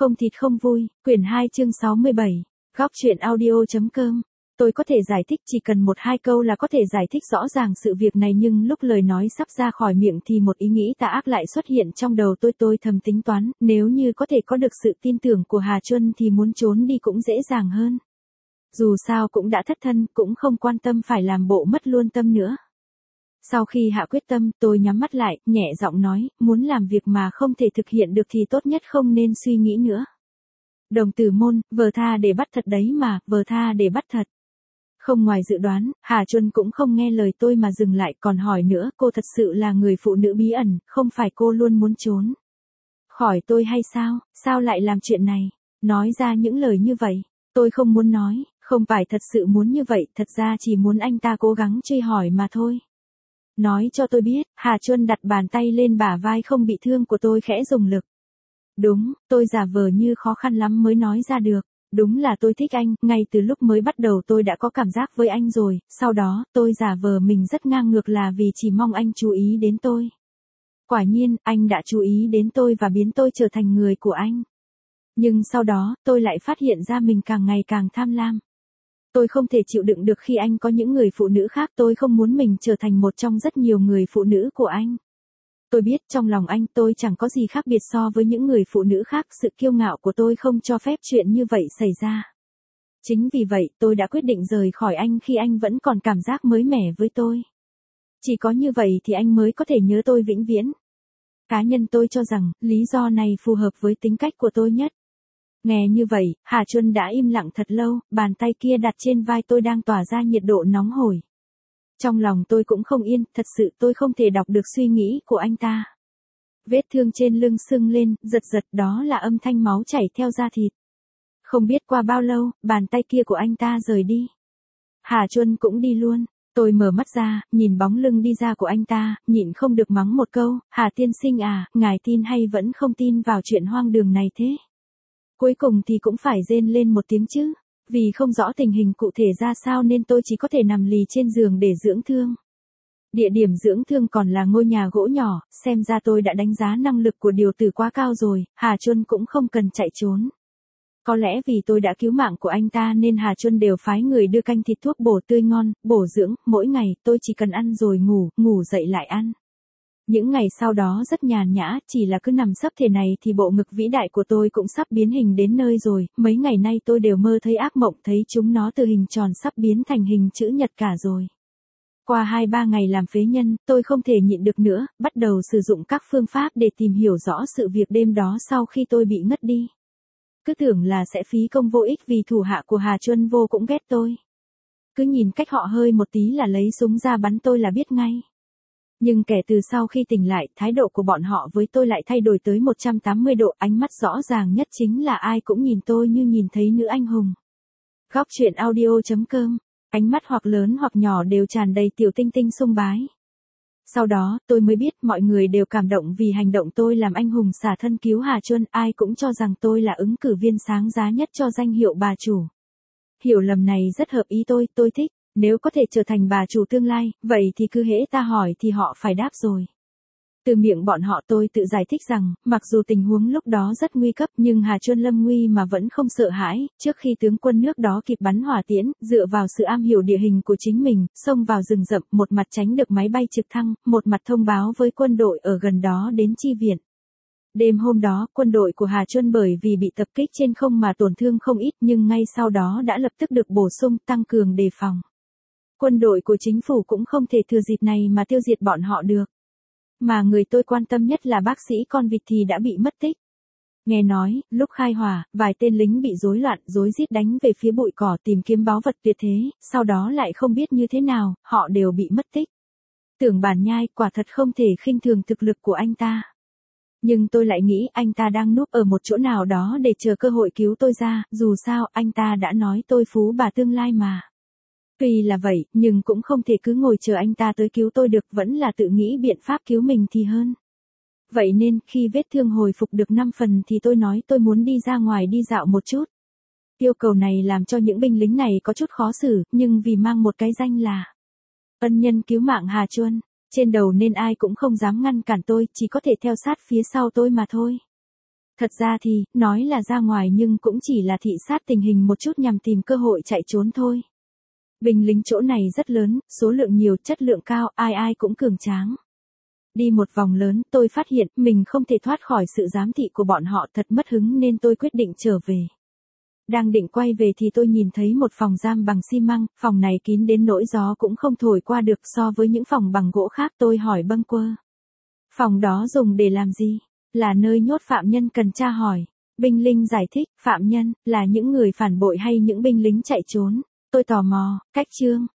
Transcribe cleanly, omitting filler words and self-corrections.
Không thịt không vui, quyển 2 chương 67, góc truyện audio.com. Tôi có thể giải thích, chỉ cần 1-2 câu là có thể giải thích rõ ràng sự việc này, nhưng lúc lời nói sắp ra khỏi miệng thì một ý nghĩ tà ác lại xuất hiện trong đầu tôi thầm tính toán, nếu như có thể có được sự tin tưởng của Hà Chuân thì muốn trốn đi cũng dễ dàng hơn. Dù sao cũng đã thất thân, cũng không quan tâm phải làm bộ mất luôn tâm nữa. Sau khi hạ quyết tâm, tôi nhắm mắt lại, nhẹ giọng nói, muốn làm việc mà không thể thực hiện được thì tốt nhất không nên suy nghĩ nữa. Đồng tử môn, vờ tha để bắt thật đấy mà, vờ tha để bắt thật. Không ngoài dự đoán, Hà Chuân cũng không nghe lời tôi mà dừng lại, còn hỏi nữa, cô thật sự là người phụ nữ bí ẩn, không phải cô luôn muốn trốn khỏi tôi hay sao, sao lại làm chuyện này, nói ra những lời như vậy. Tôi không muốn nói, không phải thật sự muốn như vậy, thật ra chỉ muốn anh ta cố gắng truy hỏi mà thôi. Nói cho tôi biết, Hà Chuân đặt bàn tay lên bả vai không bị thương của tôi, khẽ dùng lực. Đúng, tôi giả vờ như khó khăn lắm mới nói ra được. Đúng là tôi thích anh, ngay từ lúc mới bắt đầu tôi đã có cảm giác với anh rồi, sau đó, tôi giả vờ mình rất ngang ngược là vì chỉ mong anh chú ý đến tôi. Quả nhiên, anh đã chú ý đến tôi và biến tôi trở thành người của anh. Nhưng sau đó, tôi lại phát hiện ra mình càng ngày càng tham lam. Tôi không thể chịu đựng được khi anh có những người phụ nữ khác, tôi không muốn mình trở thành một trong rất nhiều người phụ nữ của anh. Tôi biết trong lòng anh tôi chẳng có gì khác biệt so với những người phụ nữ khác, sự kiêu ngạo của tôi không cho phép chuyện như vậy xảy ra. Chính vì vậy tôi đã quyết định rời khỏi anh khi anh vẫn còn cảm giác mới mẻ với tôi. Chỉ có như vậy thì anh mới có thể nhớ tôi vĩnh viễn. Cá nhân tôi cho rằng, lý do này phù hợp với tính cách của tôi nhất. Nghe như vậy, Hà Chuân đã im lặng thật lâu, bàn tay kia đặt trên vai tôi đang tỏa ra nhiệt độ nóng hổi. Trong lòng tôi cũng không yên, thật sự tôi không thể đọc được suy nghĩ của anh ta. Vết thương trên lưng sưng lên, giật giật, đó là âm thanh máu chảy theo da thịt. Không biết qua bao lâu, bàn tay kia của anh ta rời đi. Hà Chuân cũng đi luôn. Tôi mở mắt ra, nhìn bóng lưng đi ra của anh ta, nhịn không được mắng một câu, Hà tiên sinh à, ngài tin hay vẫn không tin vào chuyện hoang đường này thế? Cuối cùng thì cũng phải rên lên một tiếng chứ. Vì không rõ tình hình cụ thể ra sao nên tôi chỉ có thể nằm lì trên giường để dưỡng thương. Địa điểm dưỡng thương còn là ngôi nhà gỗ nhỏ, xem ra tôi đã đánh giá năng lực của điều tử quá cao rồi, Hà Chuân cũng không cần chạy trốn. Có lẽ vì tôi đã cứu mạng của anh ta nên Hà Chuân đều phái người đưa canh thịt thuốc bổ tươi ngon, bổ dưỡng, mỗi ngày tôi chỉ cần ăn rồi ngủ, ngủ dậy lại ăn. Những ngày sau đó rất nhàn nhã, chỉ là cứ nằm sấp thế này thì bộ ngực vĩ đại của tôi cũng sắp biến hình đến nơi rồi, mấy ngày nay tôi đều mơ thấy ác mộng, thấy chúng nó từ hình tròn sắp biến thành hình chữ nhật cả rồi. Qua 2-3 ngày làm phế nhân, tôi không thể nhịn được nữa, bắt đầu sử dụng các phương pháp để tìm hiểu rõ sự việc đêm đó sau khi tôi bị ngất đi. Cứ tưởng là sẽ phí công vô ích vì thủ hạ của Hà Chuân vô cũng ghét tôi. Cứ nhìn cách họ hơi một tí là lấy súng ra bắn tôi là biết ngay. Nhưng kể từ sau khi tỉnh lại, thái độ của bọn họ với tôi lại thay đổi tới 180 độ, ánh mắt rõ ràng nhất chính là ai cũng nhìn tôi như nhìn thấy nữ anh hùng. Góc truyện audio.com, ánh mắt hoặc lớn hoặc nhỏ đều tràn đầy tiểu tinh tinh sùng bái. Sau đó, tôi mới biết mọi người đều cảm động vì hành động tôi làm anh hùng xả thân cứu Hà Chuân, ai cũng cho rằng tôi là ứng cử viên sáng giá nhất cho danh hiệu bà chủ. Hiểu lầm này rất hợp ý tôi thích. Nếu có thể trở thành bà chủ tương lai, vậy thì cứ hễ ta hỏi thì họ phải đáp rồi. Từ miệng bọn họ tôi tự giải thích rằng, mặc dù tình huống lúc đó rất nguy cấp nhưng Hà Chuân lâm nguy mà vẫn không sợ hãi, trước khi tướng quân nước đó kịp bắn hỏa tiễn, dựa vào sự am hiểu địa hình của chính mình, xông vào rừng rậm, một mặt tránh được máy bay trực thăng, một mặt thông báo với quân đội ở gần đó đến chi viện. Đêm hôm đó, quân đội của Hà Chuân bởi vì bị tập kích trên không mà tổn thương không ít nhưng ngay sau đó đã lập tức được bổ sung, tăng cường đề phòng. Quân đội của chính phủ cũng không thể thừa dịp này mà tiêu diệt bọn họ được. Mà người tôi quan tâm nhất là bác sĩ con vịt thì đã bị mất tích. Nghe nói, lúc khai hỏa, vài tên lính bị rối loạn, rối rít đánh về phía bụi cỏ tìm kiếm báu vật tuyệt thế, sau đó lại không biết như thế nào, họ đều bị mất tích. Tưởng Bản Nhai quả thật không thể khinh thường thực lực của anh ta. Nhưng tôi lại nghĩ anh ta đang núp ở một chỗ nào đó để chờ cơ hội cứu tôi ra, dù sao anh ta đã nói tôi phú bà tương lai mà. Tuy là vậy, nhưng cũng không thể cứ ngồi chờ anh ta tới cứu tôi được, vẫn là tự nghĩ biện pháp cứu mình thì hơn. Vậy nên, khi vết thương hồi phục được 5 phần thì tôi nói tôi muốn đi ra ngoài đi dạo một chút. Yêu cầu này làm cho những binh lính này có chút khó xử, nhưng vì mang một cái danh là ân nhân cứu mạng Hà Chuân, trên đầu nên ai cũng không dám ngăn cản tôi, chỉ có thể theo sát phía sau tôi mà thôi. Thật ra thì, nói là ra ngoài nhưng cũng chỉ là thị sát tình hình một chút nhằm tìm cơ hội chạy trốn thôi. Binh lính chỗ này rất lớn, số lượng nhiều, chất lượng cao, ai ai cũng cường tráng. Đi một vòng lớn, tôi phát hiện mình không thể thoát khỏi sự giám thị của bọn họ, thật mất hứng nên tôi quyết định trở về. Đang định quay về thì tôi nhìn thấy một phòng giam bằng xi măng, phòng này kín đến nỗi gió cũng không thổi qua được so với những phòng bằng gỗ khác. Tôi hỏi bâng quơ. Phòng đó dùng để làm gì? Là nơi nhốt phạm nhân, cần tra hỏi. Binh lính giải thích, phạm nhân, là những người phản bội hay những binh lính chạy trốn. Tôi tò mò, cách chương,